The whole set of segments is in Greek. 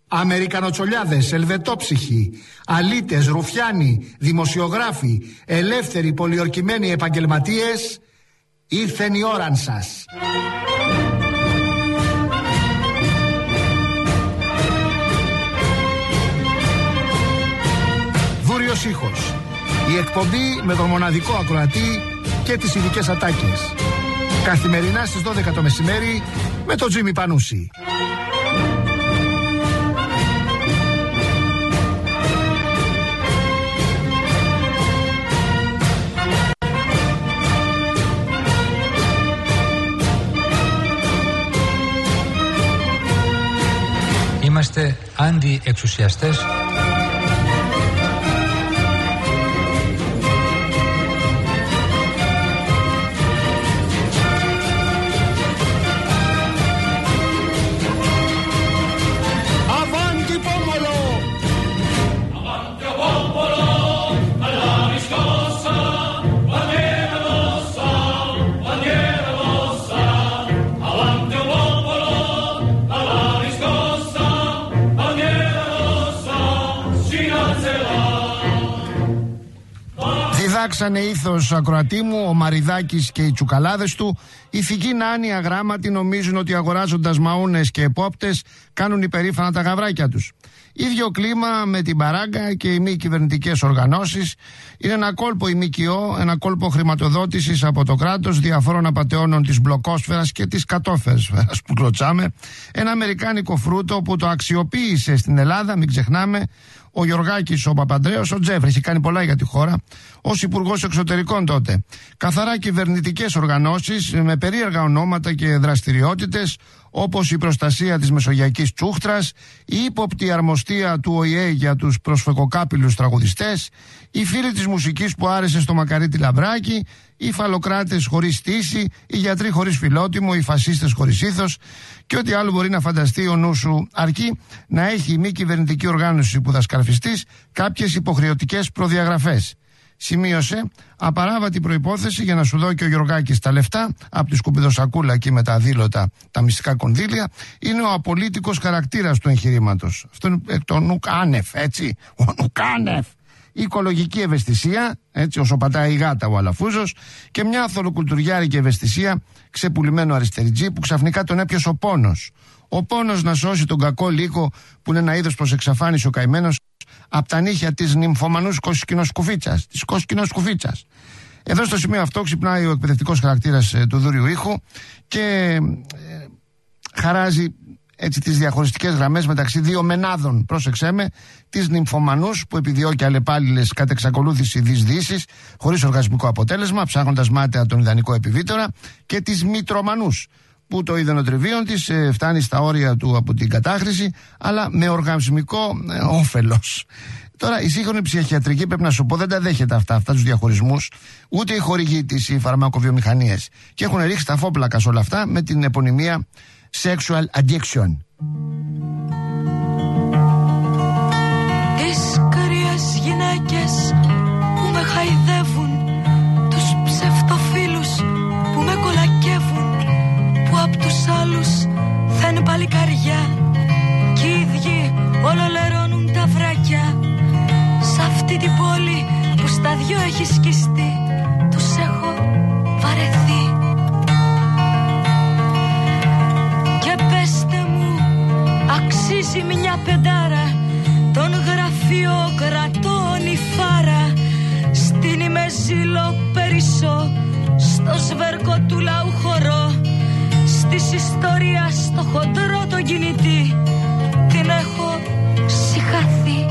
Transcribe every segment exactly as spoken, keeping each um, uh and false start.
Αμερικανοτσολιάδες, ελβετόψυχοι, αλήτες, ρουφιάνοι, δημοσιογράφοι, ελεύθεροι, πολιορκημένοι επαγγελματίες, ήρθεν η ώραν σας. Δούριος ήχος. Η εκπομπή με τον μοναδικό ακροατή και τις ειδικές ατάκες. Καθημερινά στις δώδεκα το μεσημέρι με τον Τζίμι Πανούση. Είμαστε αντιεξουσιαστές. Διδάξανε ήθος, ακροατή μου, ο Μαριδάκης και οι τσουκαλάδες του. Οι φυγοί νάνοι αγράμματοι νομίζουν ότι αγοράζοντας μαούνες και επόπτες κάνουν υπερήφανα τα γαβράκια τους. Ίδιο κλίμα με την παράγκα και οι μη κυβερνητικές οργανώσεις. Είναι ένα κόλπο η ΜΚΟ, ένα κόλπο χρηματοδότησης από το κράτος διαφόρων απατεώνων της μπλοκόσφαιρας και της κατόφερσφαιρας που κλωτσάμε. Ένα αμερικάνικο φρούτο που το αξιοποίησε στην Ελλάδα, μην ξεχνάμε, ο Γιωργάκης ο Παπαντρέος, ο Τζέφρη, έχει κάνει πολλά για τη χώρα, ως υπουργός εξωτερικών τότε. Καθαρά κυβερνητικές οργανώσεις με περίεργα ονόματα και δραστηριότητες, όπως η προστασία της μεσογειακής τσούχτρας, η ύποπτη αρμοστία του Ο Η Ε για τους προσφεκοκάπηλους τραγουδιστές, οι φίλοι της μουσικής που άρεσε στο Μακαρίτη Λαμπράκη, οι φαλοκράτες χωρίς στήση, οι γιατροί χωρίς φιλότιμο, οι φασίστες χωρίς ήθος και ό,τι άλλο μπορεί να φανταστεί ο νους σου, αρκεί να έχει η μη κυβερνητική οργάνωση που θα σκαρφιστείς κάποιες υποχρεωτικές προδιαγραφές. Σημείωσε, απαράβατη προϋπόθεση για να σου δω και ο Γιωργάκης τα λεφτά από τη σκουπιδοσακούλα εκεί με τα αδήλωτα, τα μυστικά κονδύλια, είναι ο απολύτικος χαρακτήρας του εγχειρήματος. Αυτό είναι εκ των νουκάνεφ, έτσι. Ο νουκάνεφ. Η οικολογική ευαισθησία, έτσι όσο πατάει η γάτα ο Αλαφούζος, και μια αθωροκουλτουριάρικη ευαισθησία ξεπουλημένο αριστεριτζή που ξαφνικά τον έπιασε ο πόνος. Ο πόνος να σώσει τον κακό λύκο που είναι ένα είδος προς εξαφάνιση ο καημένος από τα νύχια της νυμφομανούς κοσκινοσκουφίτσας, της κοσκινοσκουφίτσας. Εδώ στο σημείο αυτό ξυπνάει ο εκπαιδευτικός χαρακτήρας ε, του Δούριου ήχου και ε, χαράζει έτσι τις διαχωριστικές γραμμές μεταξύ δύο μενάδων, πρόσεξέ με, τις νυμφομανούς που επιδιώκει αλλεπάλληλες κατ' εξακολούθηση δυσδύσεις χωρίς οργασμικό αποτέλεσμα, ψάχνοντας μάταια τον ιδανικό επιβίτορα, και τις μητρομανούς που το ειδονοτριβίον της ε, φτάνει στα όρια του από την κατάχρηση, αλλά με οργασμικό ε, όφελος. Τώρα η σύγχρονη ψυχιατρική, πρέπει να σου πω, δεν τα δέχεται αυτά, αυτά τους διαχωρισμούς, ούτε οι χορηγοί της, οι φαρμακοβιομηχανίες, και έχουν ρίξει τα φόπλακα σε όλα αυτά με την επωνυμία sexual addiction. Τις κρύες γυναίκες που με χαϊδεύουν, τους ψευτοφίλους που με κολακεύουν, που απ' τους άλλους θα είναι παλικαριά κι οι ίδιοι ολολερώνουν τα βράκια. Σ' αυτή την πόλη που στα δυο έχει σκιστεί, τους έχω βαρεθεί. Και πέστε μου, αξίζει μια πεντάρα των γραφειοκρατών η φάρα? Στην ημεζήλο περισσό, στο σβέρκο του λαού χορό, της ιστορίας στο χοντρό το κινητή, την έχω συχαθεί.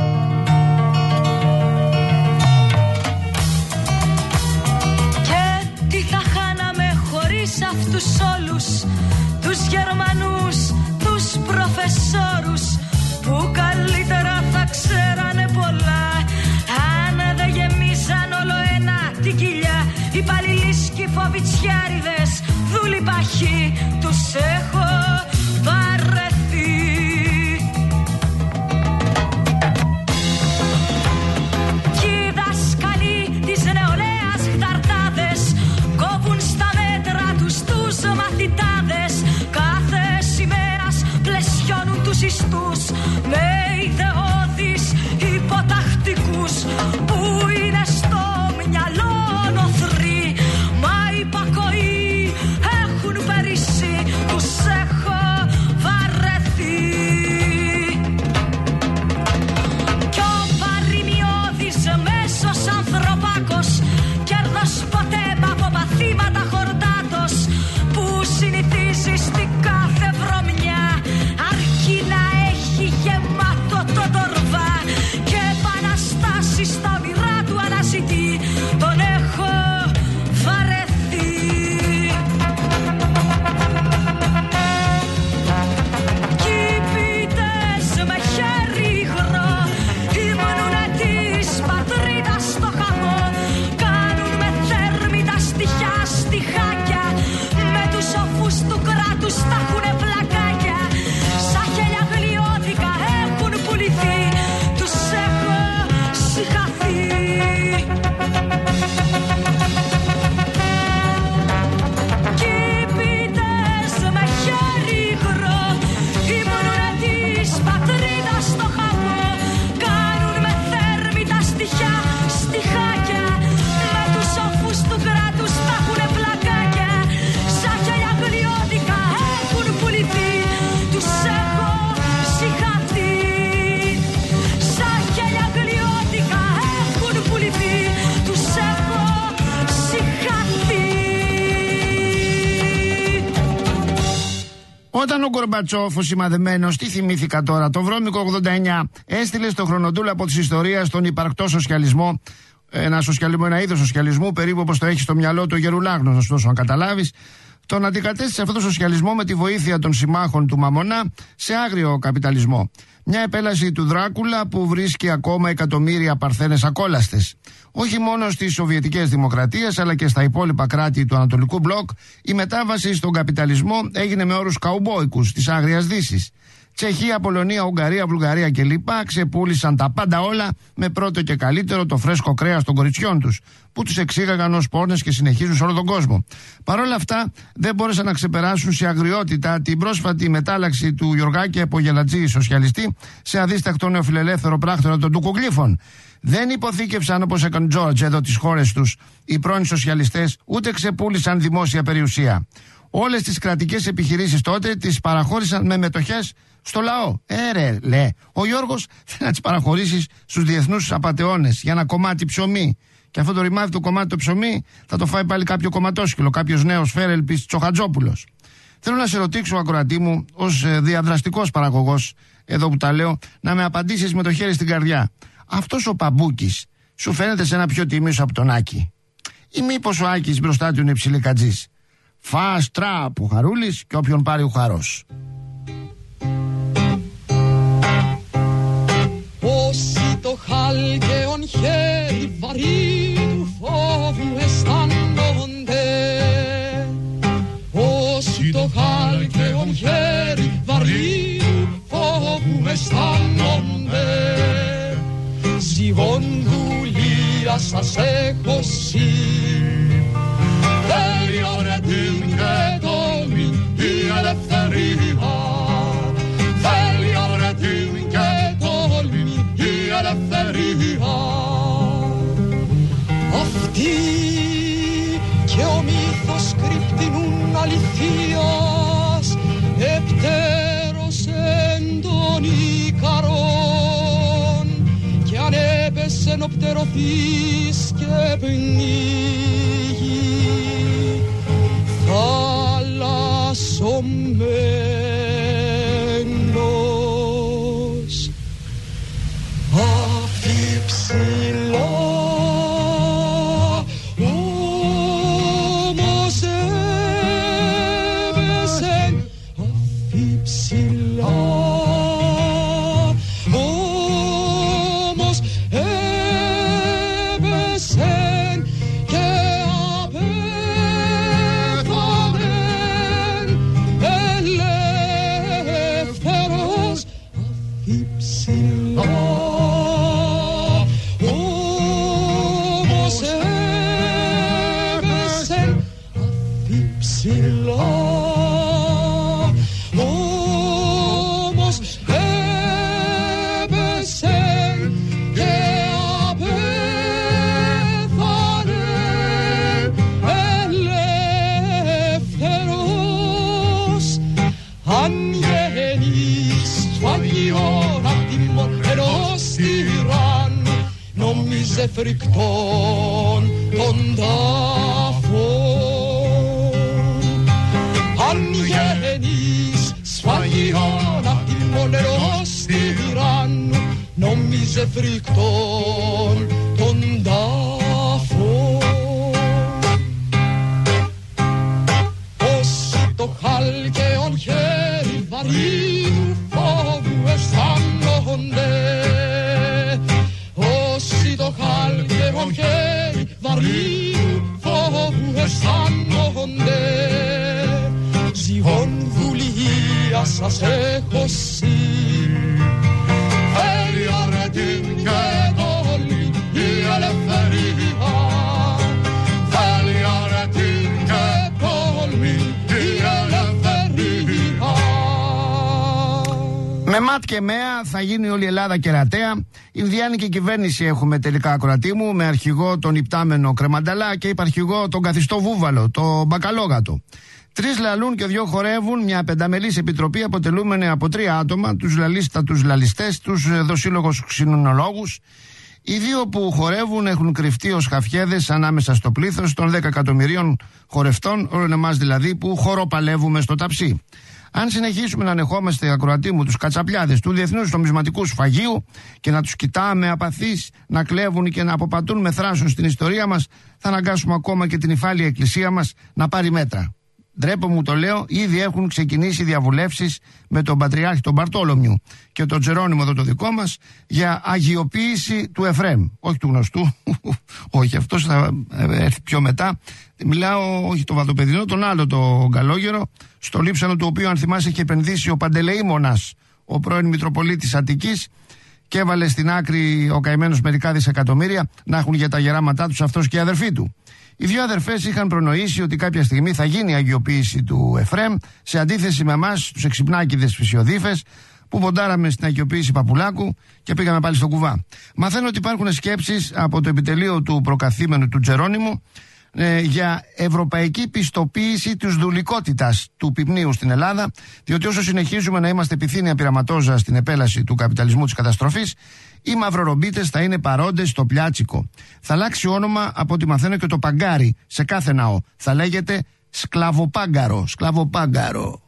Και τι θα χάναμε χωρίς αυτούς όλους τους Γερμανούς, τους προφεσόρους που καλύτερα θα ξέρανε πολλά αν δεν γεμίζαν όλο ένα την κοιλιά. Οι παλιλίσκοι φοβιτσιάριδες δούλοι παχοί, τους έχω βαρεθεί. Όταν ο Γκορμπατσόφ, ο σημαδεμένος, τι θυμήθηκα τώρα, το βρώμικο ογδόντα εννιά, έστειλε στο χρονοτούλα από τη ιστορία τον υπαρκτό σοσιαλισμό, ένα σοσιαλισμό, ένα είδος σοσιαλισμού, περίπου όπως το έχει στο μυαλό του ο Γερουλάγνος, να σου δώσω να καταλάβεις, τον αντικατέστησε αυτό το σοσιαλισμό με τη βοήθεια των συμμάχων του Μαμονά σε άγριο καπιταλισμό. Μια επέλαση του Δράκουλα που βρίσκει ακόμα εκατομμύρια παρθένες ακόλαστες. Όχι μόνο στις Σοβιετικές δημοκρατίες αλλά και στα υπόλοιπα κράτη του Ανατολικού Μπλοκ, η μετάβαση στον καπιταλισμό έγινε με όρους καουμπόικους της Άγριας Δύσης. Τσεχία, Πολωνία, Ουγγαρία, Βουλγαρία κλπ. Ξεπούλησαν τα πάντα όλα με πρώτο και καλύτερο το φρέσκο κρέας των κοριτσιών τους, που τους εξήγαγαν ως πόρνες και συνεχίζουν σε όλο τον κόσμο. Παρ' όλα αυτά δεν μπόρεσαν να ξεπεράσουν σε αγριότητα την πρόσφατη μετάλλαξη του Γιωργάκη από γελατζή σοσιαλιστή σε αδίστακτο νεοφιλελεύθερο πράκτορα των τουκουγλύφων. Δεν υποθήκευσαν όπως έκανε ο Τζόρτζ εδώ τις χώρες τους οι πρώην σοσιαλιστές, ούτε ξεπούλησαν δημόσια περιουσία. Όλες τις κρατικές επιχειρήσεις τότε τις παραχώρησαν με μετοχές στο λαό. Ε, ρε, λέει. Ο Γιώργος θέλει να τις παραχωρήσεις στους διεθνούς απατεώνες για ένα κομμάτι ψωμί. Και αυτό το ρημάδι το κομμάτι το ψωμί θα το φάει πάλι κάποιο κομματόσκυλο, κάποιος νέος φέρελπης Τσοχατζόπουλος. Θέλω να σε ρωτήσω, ακροατή μου, ως διαδραστικός παραγωγός, εδώ που τα λέω, να με απαντήσεις με το χέρι στην καρδιά. Αυτός ο Παμπούκης σου φαίνεται σε ένα πιο τίμιος από τον Άκη? Ή μήπως ο Άκης μπροστά του είναι ψιλικατζής? Φας τραπ ο Χαρούλης και όποιον πάρει ο χαρός. Όσοι το χάλκεον χέρι βαρύ του φόβου αισθάνονται, όσοι το χάλκεον χέρι βαρύ του φόβου αισθάνονται, ζυγόν δουλεία σας έχω σύ. Θέλει ωρετήν και τόλμη η ελευθερία, θέλει ωρετήν και τόλμη η ελευθερία. Αυτή και ο μύθος κρυπτινούν αληθείας επτέρος εν τον Ικαρόν, κι αν έπεσεν ο πτερωθείς και πνίγει θαλασσωμένος. Αυτή ψηλά όμως έβεσεν, αυτή ψηλά όμως έβεσεν και απέθανεν ελεύθερος. Αυτή ψηλά όμως έβεσεν, αυτή ψηλά όμως έπεσεν και απέθανε ελεύθερος. Αν γεννείς φαγιόν απ' την μορφερός τυράννου, νόμιζε φρικτόν τον τάφον. Αν γεννείς σφαγιόν απ' την μονερός τυράννου, νόμιζε φρικτόν τον τάφον. Όσοι το χάλκεον χέρι βαρύ του φόβου αισθάνονται, όσοι το χάλκεον χέρι βαρύ του φόβου αισθάνονται, ζυγόν δουλεία σας έχω σύ. Θέλει αρετήν και τόλμη η ελευθερία, θέλει αρετήν και τόλμη η ελευθερία. Με ΜΑΤ και ΜΕΑ θα γίνει όλη η Ελλάδα κερατέα. Ινδιάνικη κυβέρνηση έχουμε τελικά, ακροατή μου, με αρχηγό τον υπτάμενο Κρεμανταλά και υπαρχηγό τον καθιστό Βούβαλο, το Μπακαλόγατο. Τρεις λαλούν και δυο χορεύουν, μια πενταμελής επιτροπή αποτελούμενη από τρία άτομα, τους λαλίστατους λαλιστές, τους δοσύλλογους ξυνονολόγους. Οι δύο που χορεύουν έχουν κρυφτεί ως χαφιέδες ανάμεσα στο πλήθος των δέκα εκατομμυρίων χορευτών, όλων εμάς δηλαδή, που χοροπαλεύουμε στο ταψί. Αν συνεχίσουμε να ανεχόμαστε, ακροατή μου, τους κατσαπλιάδες του Διεθνούς Νομισματικού Σφαγείου και να τους κοιτάμε απαθείς να κλέβουν και να αποπατούν με θράσος στην ιστορία μας, θα αναγκάσουμε ακόμα και την υφάλια εκκλησία μας να πάρει μέτρα. Ντρέπομαι μου το λέω, ήδη έχουν ξεκινήσει διαβουλεύσεις με τον Πατριάρχη τον Μπαρτόλομιου και τον Τζερόνιμο εδώ το δικό μας για αγιοποίηση του Εφραίμ. Όχι του γνωστού, όχι, αυτός θα έρθει πιο μετά. Μιλάω όχι το Βαδοπεδινό, τον άλλο το Καλόγερο, στο λείψανο του οποίου, αν θυμάσαι, είχε επενδύσει ο Παντελεήμονας, ο πρώην Μητροπολίτης Αττικής, και έβαλε στην άκρη ο καημένος μερικά δισεκατομμύρια να έχουν για τα γεράματά τους αυτός και οι αδερφοί του. Οι δύο αδερφές είχαν προνοήσει ότι κάποια στιγμή θα γίνει η αγιοποίηση του Εφραίμ, σε αντίθεση με εμάς, τους εξυπνάκηδες φυσιοδίφες, που ποντάραμε στην αγιοποίηση Παπουλάκου και πήγαμε πάλι στο κουβά. Μαθαίνω ότι υπάρχουν σκέψεις από το επιτελείο του προκαθήμενου του Τζερόνιμου ε, για ευρωπαϊκή πιστοποίηση της δουλικότητας του πυμνίου στην Ελλάδα, διότι όσο συνεχίζουμε να είμαστε επιθύνια πειραματόζα στην επέλαση του καπιταλισμού της καταστροφής, οι μαυρορομπίτες θα είναι παρόντες στο Πλιάτσικο. Θα αλλάξει όνομα, από ό,τι μαθαίνω, και το παγκάρι σε κάθε ναό. Θα λέγεται Σκλαβοπάγκαρο. Σκλαβοπάγκαρο.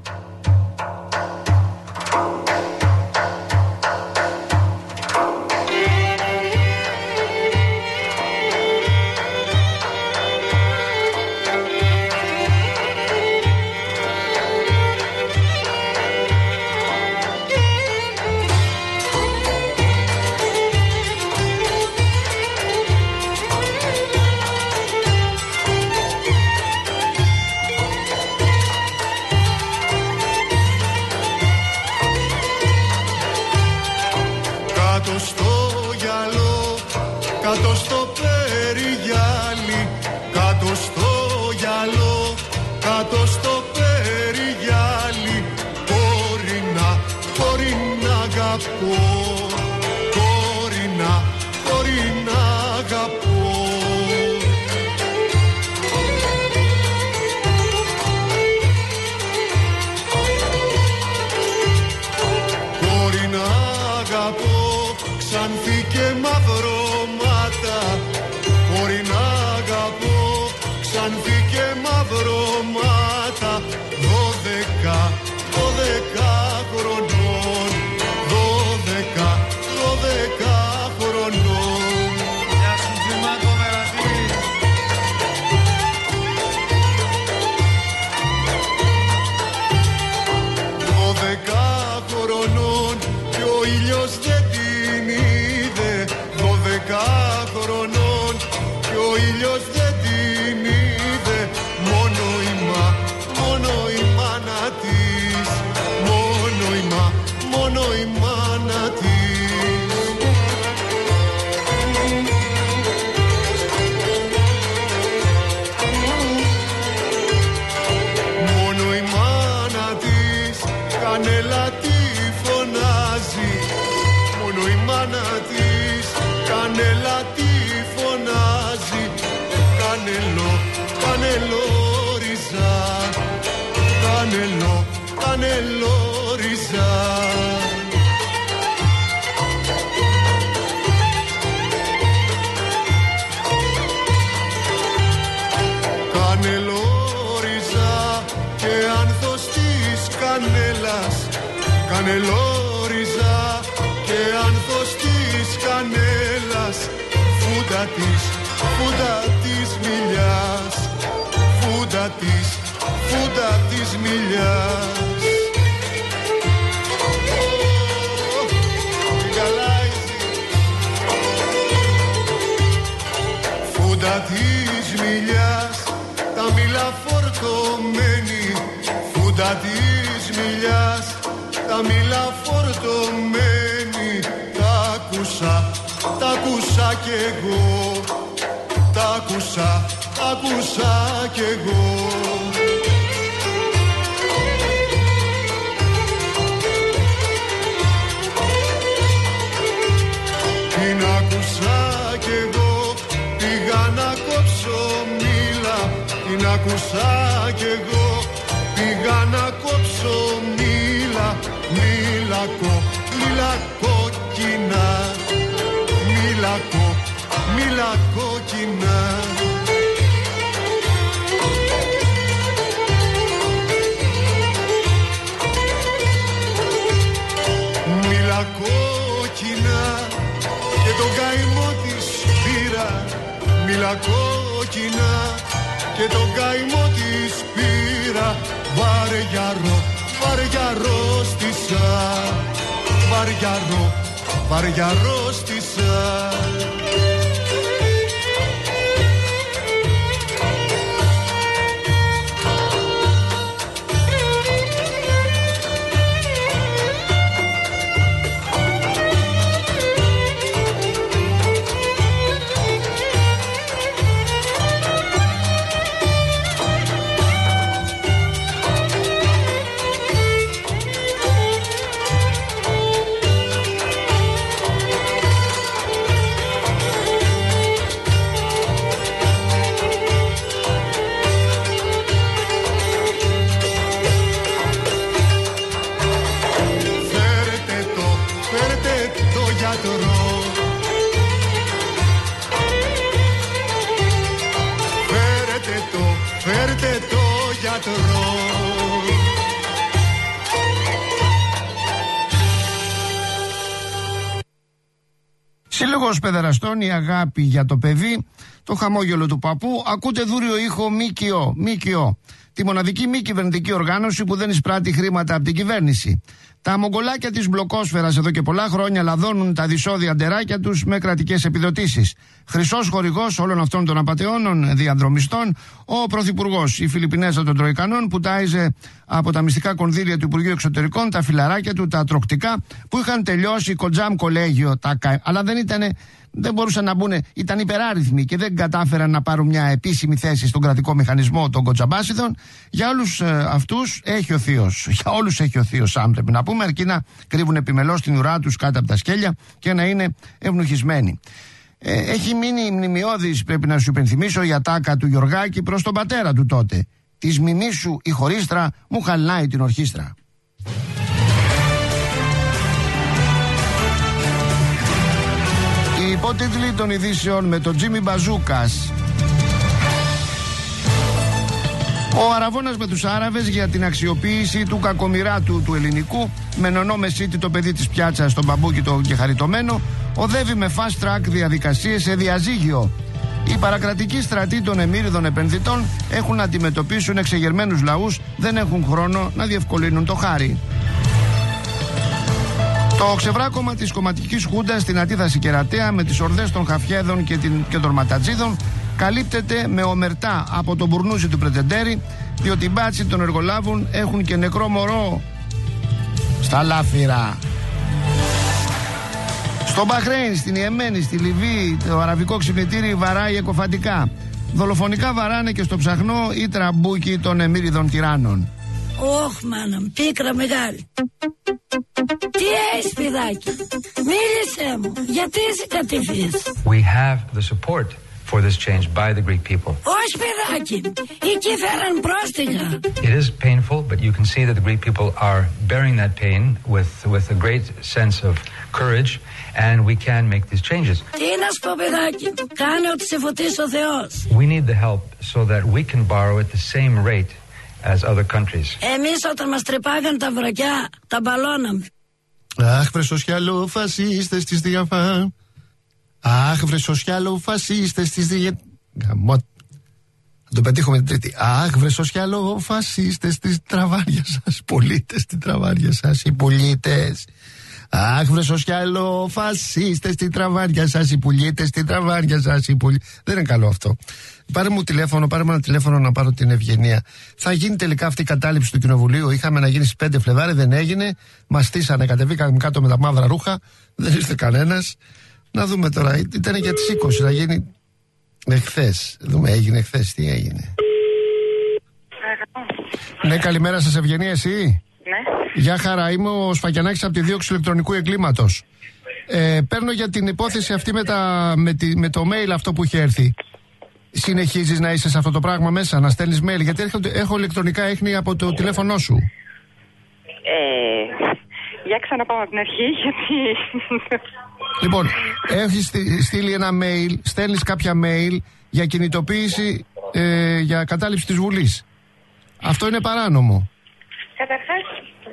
Κάτω στο περιγιάλι, κάτω στο γυαλό, κάτω στο περιγιάλι, κορίνα, κορίνα αγαπώ, κορίνα, κορίνα αγαπώ. Κορίνα αγαπώ, ξανθή και μαυρώματα, μπορεί να αγαπώ, ξανθή και μαυρώματα, δώδεκα, δώδεκα χρονών, δώδεκα, δώδεκα χρονών. Γεια σου Τζιμάκο Βερατή. Δώδεκα χρονών και ο ήλιος δεν την είδε, δώδεκα χρονών και ο ήλιος δεν την είδε, μόνο η μα, μόνο η μάνα της, μόνο η μα, μόνο η μάνα της. Μόνο η μάνα της κανέλα τη φωνάζει, μόνο η μάνα της κανέλα τη φωνάζει, κανελό, κανελό ριζά, κανελό, κανελό ριζά. Κανελό ριζά και άνθος της κανέλας, κανελό ριζά και άνθος της κανέλας, φούντα της, φούντα της μιλιάς, φούντα της, φούντα της μιλιάς. Φούντα της μιλιάς, τα μήλα φορτωμένη, φούντα της μιλιάς, τα μήλα φορτωμένη, τα άκουσα, τα άκουσα κι εγώ, τα άκουσα, τα άκουσα κι εγώ. Την άκουσα κι εγώ, πήγα να κόψω μήλα, την άκουσα κι εγώ, πήγα να κόψω μήλα, μήλα κο, μήλα κόκκινα, μήλα κο, μήλα κόκκινα. κόκκινα και τον καημό της πήρα. Μίλα κόκκινα και τον καημό της πήρα. Βαριαρό, βαριαρό στήσα, βαριαρό, βαριαρό στήσα. Φέρετε το, φέρετε το γιατρό. Σύλλογος Παιδεραστών, η αγάπη για το παιδί, το χαμόγελο του παππού. Ακούτε δούριο ήχο ΜΚΟ, ΜΚΟ. Τη μοναδική μη κυβερνητική οργάνωση που δεν εισπράττει χρήματα από την κυβέρνηση. Τα μογκολάκια της μπλοκόσφαιρας εδώ και πολλά χρόνια λαδώνουν τα δυσόδια ντεράκια τους με κρατικές επιδοτήσεις. Χρυσός χορηγός όλων αυτών των απατεώνων διαδρομιστών, ο Πρωθυπουργός, η Φιλιππινέζα των Τροϊκανών, που τάιζε από τα μυστικά κονδύλια του Υπουργείου Εξωτερικών τα φιλαράκια του, τα τροκτικά, που είχαν τελειώσει κοντζάμ κολέγιο, τα... αλλά δεν ήτανε. Δεν μπορούσαν να μπουν, ήταν υπεράριθμοι και δεν κατάφεραν να πάρουν μια επίσημη θέση στον κρατικό μηχανισμό των κοτσαμπάσιδων. Για όλους ε, αυτούς έχει ο θείος. Για όλους έχει ο θείος, αν πρέπει να πούμε, αρκεί να κρύβουν επιμελώς την ουρά τους κάτω από τα σκέλια και να είναι ευνοχισμένοι. Ε, έχει μείνει μνημειώδης, πρέπει να σου υπενθυμίσω, η ατάκα του Γιωργάκη προς τον πατέρα του τότε. Της μιμής σου η χωρίστρα μου χαλνάει την ορχήστρα. Οι υπότιτλοι των ειδήσεων με τον Τζίμι Μπαζούκας. Ο Αραβώνας με τους Άραβες για την αξιοποίηση του κακομοιράτου του ελληνικού, με νονό Μεσίτη το παιδί της πιάτσας, τον μπαμπούκι το και χαριτωμένο, οδεύει με fast track διαδικασίες σε διαζύγιο. Οι παρακρατικοί στρατοί των εμμύριδων επενδυτών έχουν να αντιμετωπίσουν εξεγερμένους λαούς, δεν έχουν χρόνο να διευκολύνουν το χάρι. Το ξεβράκωμα της κομματικής χούντας στην Αντίδαση Κερατέα με τις ορδές των Χαφιέδων και, την, και των Ματατζίδων καλύπτεται με ομερτά από τον μπουρνούζι του Πρετεντέρη, διότι οι μπάτσοι των εργολάβων έχουν και νεκρό μωρό στα λάφυρα. Στο Μπαχρέιν, στην Ιεμένη, στη Λιβύη, το αραβικό ξυπνητήρι βαράει εκοφαντικά. Δολοφονικά βαράνε και στο ψαχνό ή τραμπούκι των εμμύριδων τυράννων. Ωχ, μάνα, πίκρα μεγάλη. Τι έχεις, παιδάκι? Μίλησέ μου, γιατί είσαι κατηφής? We have the support for this change by the Greek people. Όχι, παιδάκι, εκεί φέραν πρόστιχα. It is painful, but you can see that the Greek people are bearing that pain with, with a great sense of courage, and we can make these changes. Τι να σου πω, παιδάκι, κάνε ότι σε φωτίσει ο Θεός. We need the help so that we can borrow at the same rate as other countries. Εμείς όταν μας τρυπάγαν τα βρακιά, τα μπαλώναμε. Αχ, βρε σοσιαλό φασίστες της διαφά. Αχ, βρε σοσιαλό φασίστες της διαφά. Γαμώ. Θα το πετύχουμε την τρίτη. Αχ, βρε σοσιαλό φασίστες της τραβάρια σας. Πολίτες την τραβάρια σας, οι πολίτες. Αχ, βρε σοσιαλό φασίστες την τραβάρια σας, οι πολίτες την τραβάρια σας, οι πολίτες. Δεν είναι καλό αυτό. Πάρε μου τηλέφωνο, πάρε μου ένα τηλέφωνο να πάρω την Ευγενία. Θα γίνει τελικά αυτή η κατάληψη του Κοινοβουλίου. Είχαμε να γίνει στις πέντε Φλεβάρι, δεν έγινε. Μας στήσανε, κατεβήκαμε κάτω με τα μαύρα ρούχα. Δεν ήρθε κανένας. Να δούμε τώρα. Ήταν για τις είκοσι να γίνει εχθές. Δούμε, έγινε εχθές. Τι έγινε? Ναι, καλημέρα σας, Ευγενία, εσύ. Ναι. Γεια χαρά, είμαι ο Σφακιανάκης από τη δίωξη ηλεκτρονικού εγκλήματος. Ε, παίρνω για την υπόθεση αυτή με, τα, με, τη, με το mail αυτό που είχε έρθει. Συνεχίζεις να είσαι σε αυτό το πράγμα μέσα, να στέλνεις mail? Γιατί έχω, έχω ηλεκτρονικά έχνη από το τηλέφωνό σου. Ε, για ξαναπάω από την αρχή, γιατί... Λοιπόν, έχεις στείλει ένα mail, στέλνεις κάποια mail για κινητοποίηση ε, για κατάληψη της Βουλής. Αυτό είναι παράνομο. Καταρχάς,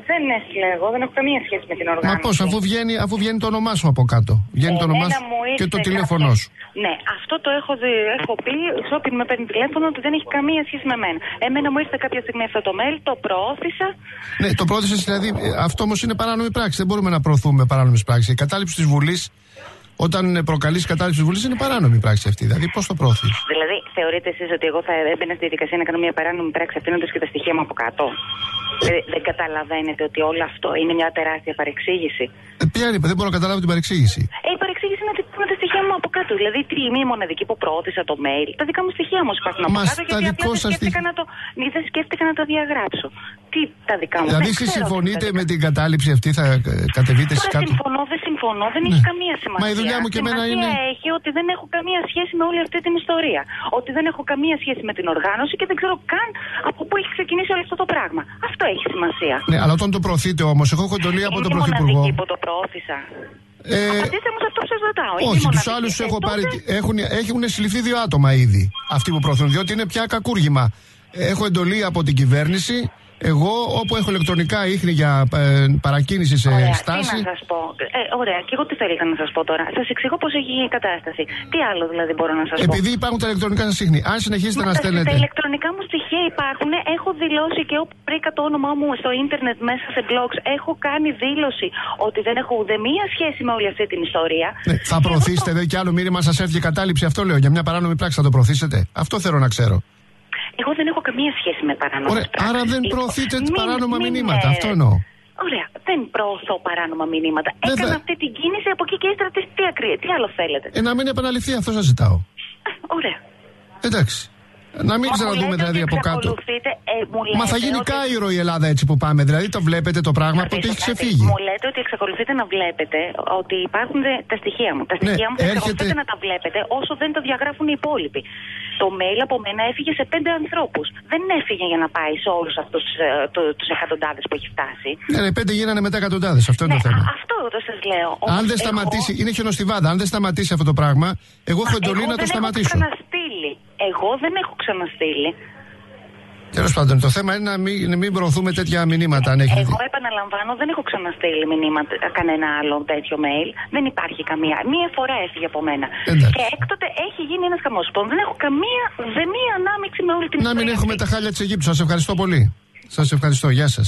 Δεν έστειλα εγώ, δεν έχω καμία σχέση με την οργάνωση. Μα πώς, αφού βγαίνει, αφού βγαίνει το όνομά σου από κάτω. Βγαίνει ε, το όνομά σου και το τηλέφωνό σου. Ναι, αυτό το έχω, δει, έχω πει σε όποιον με παίρνει τηλέφωνο ότι δεν έχει καμία σχέση με μένα. Εμένα μου ήρθε κάποια στιγμή αυτό το mail, το προώθησα. Ναι, το προώθησε δηλαδή. Αυτό όμως είναι παράνομη πράξη. Δεν μπορούμε να προωθούμε παράνομη πράξη. Η κατάληψη της Βουλής, όταν προκαλεί κατάληψη της Βουλής, είναι παράνομη πράξη αυτή. Δηλαδή, πώς το προωθείς? Δηλαδή, θεωρείτε εσείς ότι εγώ θα έμπαινα στη διαδικασία να κάνω μια παράνομη πράξη αφήνοντας και τα στοιχεία μου από κάτω? Ε, δεν καταλαβαίνετε ότι όλο αυτό είναι μια τεράστια παρεξήγηση? Ε, ποια είναι, δεν μπορώ να καταλάβω την παρεξήγηση. Ε, η παρεξήγηση είναι ότι υπάρχουν τα στοιχεία μου από κάτω. Δηλαδή, τι είμαι η μοναδική που προώθησα το mail. Τα δικά μου στοιχεία μου υπάρχουν από Μα κάτω γιατί απλά δεν σκέφτηκα, να το, δεν σκέφτηκα να τα διαγράψω. Τι τα δικά μου. Δηλαδή, εσείς συμφωνείτε με την κατάληψη αυτή, θα κατεβείτε εσείς κάτω? Συμφωνώ, δεν συμφωνώ, δεν ναι. έχει καμία σημασία. Μα η δουλειά μου και εμένα είναι. Έχει ότι δεν έχω καμία σχέση με όλη αυτή την ιστορία. Ότι δεν έχω καμία σχέση με την οργάνωση και δεν ξέρω καν από πού έχει ξεκινήσει όλο αυτό το πράγμα. Αυτό έχει σημασία. Ναι, αλλά όταν το προωθείτε όμως, εγώ έχω εντολή από τον Πρωθυπουργό. Είναι η μοναδική που το προώθησα. Ε, Απαντήστε μου σε αυτό που σας ρωτάω. Όχι, τους άλλους έχω ε, πάρει. Τότε... Έχουν, έχουν συλληφθεί δύο άτομα ήδη. Αυτοί που προωθούν, διότι είναι πια κακούργημα. Έχω εντολή από την κυβέρνηση. Εγώ, όπου έχω ηλεκτρονικά ίχνη για ε, παρακίνηση σε ωραία, στάση. Τι να σας πω. Ε, ωραία, και εγώ τι θέλετε να σας πω τώρα. Σας εξηγώ πώς έχει η κατάσταση. Τι άλλο δηλαδή μπορώ να σας πω? Επειδή υπάρχουν τα ηλεκτρονικά σας ίχνη, αν συνεχίσετε Μα, να στέλνετε. Τα ηλεκτρονικά μου στοιχεία υπάρχουν. Έχω δηλώσει και όπου βρήκα το όνομά μου στο ίντερνετ μέσα σε blogs. Έχω κάνει δήλωση ότι δεν έχω ούτε μία σχέση με όλη αυτή την ιστορία. Ναι, θα προωθήσετε το... δε κι άλλο μήνυμα, σας έρθει κατάληψη? Αυτό λέω, για μια παράνομη πράξη θα το προωθήσετε? Αυτό θέλω να ξέρω. Εγώ δεν έχω καμία σχέση με παράνομες πράξεις. Άρα δεν λοιπόν, προωθείτε μην, παράνομα μην, μηνύματα, μην, αυτό εννοώ. Ωραία, δεν προωθώ παράνομα μηνύματα. Δεν Έκανα θα... αυτή την κίνηση, από εκεί και ύστερα τι, τι, ακρι... τι άλλο θέλετε? Ε, να μην επαναληφθεί, αυτό σας ζητάω. Ε, ωραία. Εντάξει. Να μην ξαναδούμε δηλαδή από κάτω. Ε, Μα θα γίνει ότι... Κάιρο η Ελλάδα έτσι που πάμε. Δηλαδή το βλέπετε το πράγμα που έχει ξεφύγει. Μου λέτε ότι εξακολουθείτε να βλέπετε ότι υπάρχουν τα στοιχεία μου. Τα στοιχεία ναι, μου θα έρχεται... εξακολουθείτε να τα βλέπετε όσο δεν τα διαγράφουν οι υπόλοιποι. Το mail από μένα έφυγε σε πέντε ανθρώπους. Δεν έφυγε για να πάει σε όλους αυτούς το, τους εκατοντάδες που έχει φτάσει. Ναι, ναι, πέντε γίνανε μετά εκατοντάδες. Αυτό είναι ναι, το θέμα. Αυτό το σας λέω. Αν δεν σταματήσει, εγώ... είναι χιονοστιβάδα. Αν δεν σταματήσει αυτό το πράγμα, εγώ έχω εντολή να το σταματήσω. Εγώ δεν έχω ξαναστείλει. Τέλος πάντων, το θέμα είναι να μην, να μην προωθούμε τέτοια μηνύματα. Αν έχει... Εγώ επαναλαμβάνω, δεν έχω ξαναστείλει μηνύματα, κανένα άλλο τέτοιο mail. Δεν υπάρχει καμία. Μία φορά έφυγε από μένα. Εντάξει. Και έκτοτε έχει γίνει ένας χαμός. Δεν έχω καμία, δεν μία ανάμειξη με όλη την ιστορία. Να μην έχουμε τα χάλια της Αιγύπτου. Σας ευχαριστώ πολύ. Σας ευχαριστώ. Γεια σας.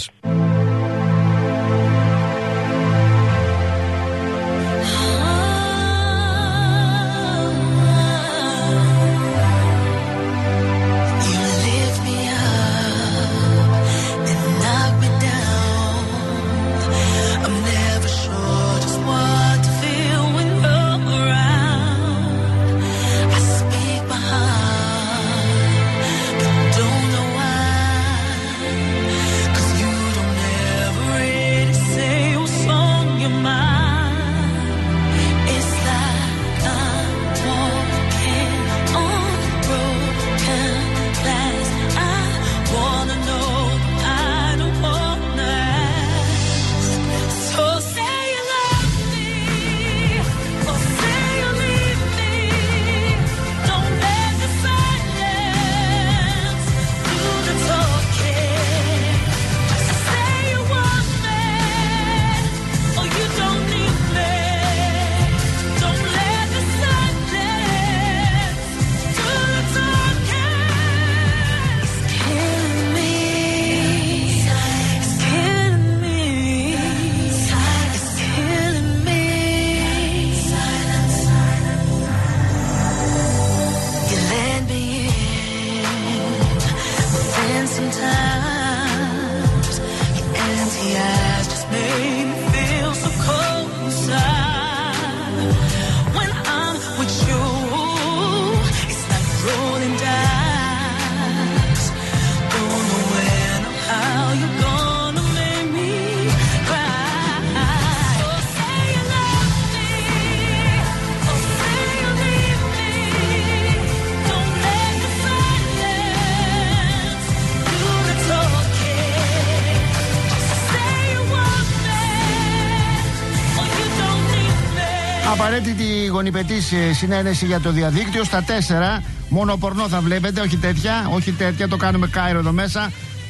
Απαραίτητη γονιπετής συνένεση για το διαδίκτυο. Στα τέσσερα μόνο πορνό θα βλέπετε, όχι τέτοια, όχι τέτοια, το κάνουμε Κάιρο εδώ μέσα.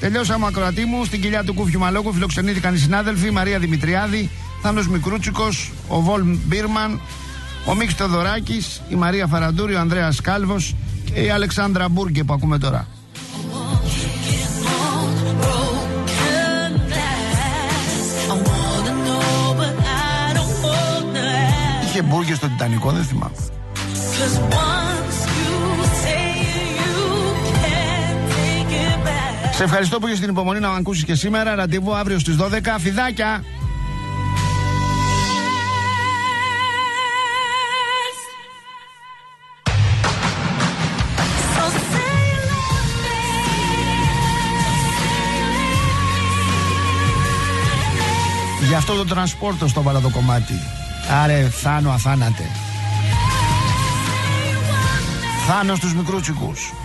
Τελειώσαμε, ακροατή μου. Στην κοιλιά του Κούφιου Μαλόκου φιλοξενήθηκαν οι συνάδελφοι Μαρία Δημητριάδη, Θάνος Μικρούτσικος, ο Βολ Μπίρμαν, ο Μίξ Θεοδωράκης, η Μαρία Φαραντούρη, ο Ανδρέας Κάλβος και η Αλεξάνδρα Μπούργκε που ακούμε τώρα. Είχε Μπούργκε στο Τιτανικό, δεν θυμάμαι. Σε ευχαριστώ που είχες την υπομονή να με ακούσεις και σήμερα. Ραντεβού αύριο στις δώδεκα. Φιδάκια! Γι' αυτό το τρανσπόρτο στο βάλα το κομμάτι. Άρε Θάνο αθάνατε. Θάνο στους Μικρούτσικους.